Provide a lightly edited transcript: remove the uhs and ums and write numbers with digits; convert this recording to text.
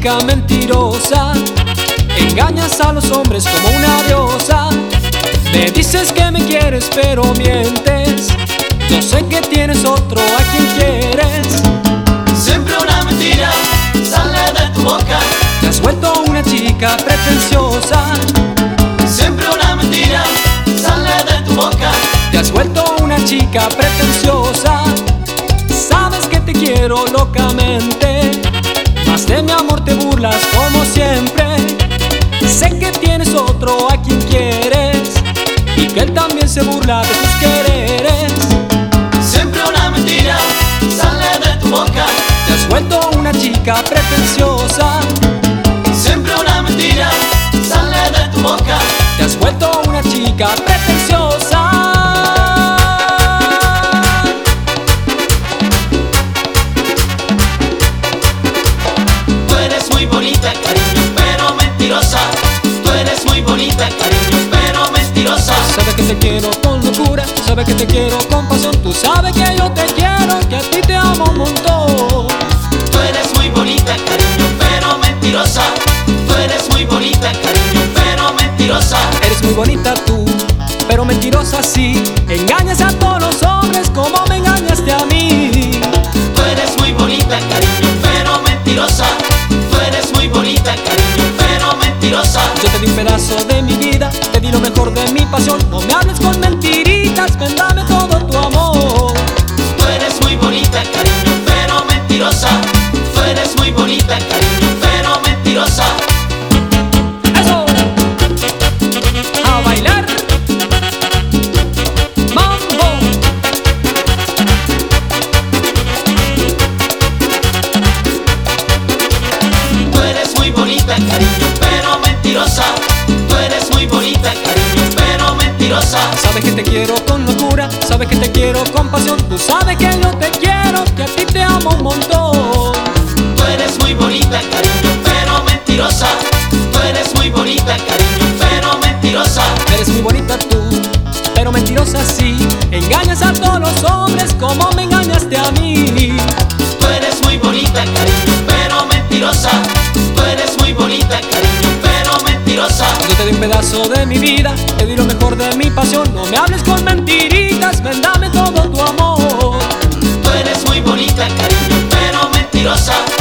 chica mentirosa, engañas a los hombres como una diosa. Me dices que me quieres pero mientes, yo sé que tienes otro a quien quieres. Siempre una mentira sale de tu boca. Te has vuelto una chica pretenciosa. Siempre una mentira sale de tu boca. Te has vuelto una chica pretenciosa. Sabes que te quiero locamente, mas de mi amor te burlas como siempre. Sé que tienes otro a quien quieres y que él también se burla de tus quereres. Siempre una mentira sale de tu boca. Te has vuelto una chica pretenciosa. Siempre una mentira sale de tu boca. Te has vuelto una chica pretenciosa. Tú eres muy bonita, cariño, pero mentirosa. Tú eres muy bonita, cariño, pero mentirosa. Sabes que te quiero con locura, sabes que te quiero con pasión. Tú sabes que yo te quiero, que a ti te amo un montón. Tú eres muy bonita, cariño, pero mentirosa. Tú eres muy bonita, cariño, pero mentirosa. Eres muy bonita tú, pero mentirosa sí. Engañas a todos los hombres como me engañaste a mí. Tú eres muy bonita, cariño, pero mentirosa. Tú eres muy bonita, cariño, pero mentirosa. Yo te di un pedazo de mi vida, te di lo mejor de mi pasión. No me hables con mentiritas, ven dame todo tu amor. Tú eres muy bonita, cariño, pero mentirosa. Tú eres muy bonita, cariño, pero mentirosa. ¡Eso! ¡A bailar! ¡Mambo! Tú eres muy bonita, cariño, pero mentirosa. Tú eres muy bonita, cariño, pero mentirosa. Sabes que te quiero con locura, sabes que te quiero con pasión. Tú sabes que yo te quiero, que a ti te amo un montón. Tú eres muy bonita, cariño, pero mentirosa. Tú eres muy bonita, cariño, pero mentirosa. Eres muy bonita tú, pero mentirosa sí. Engañas a todos los hombres como me engañaste a mí. Tú eres muy bonita, cariño, pero mentirosa. Tú eres muy bonita, cariño, pero mentirosa. Yo te di un pedazo de mi vida, te di lo mejor de mi pasión. No me hables con mentiritas, ven dame todo tu amor. Tú eres muy bonita, cariño, pero mentirosa.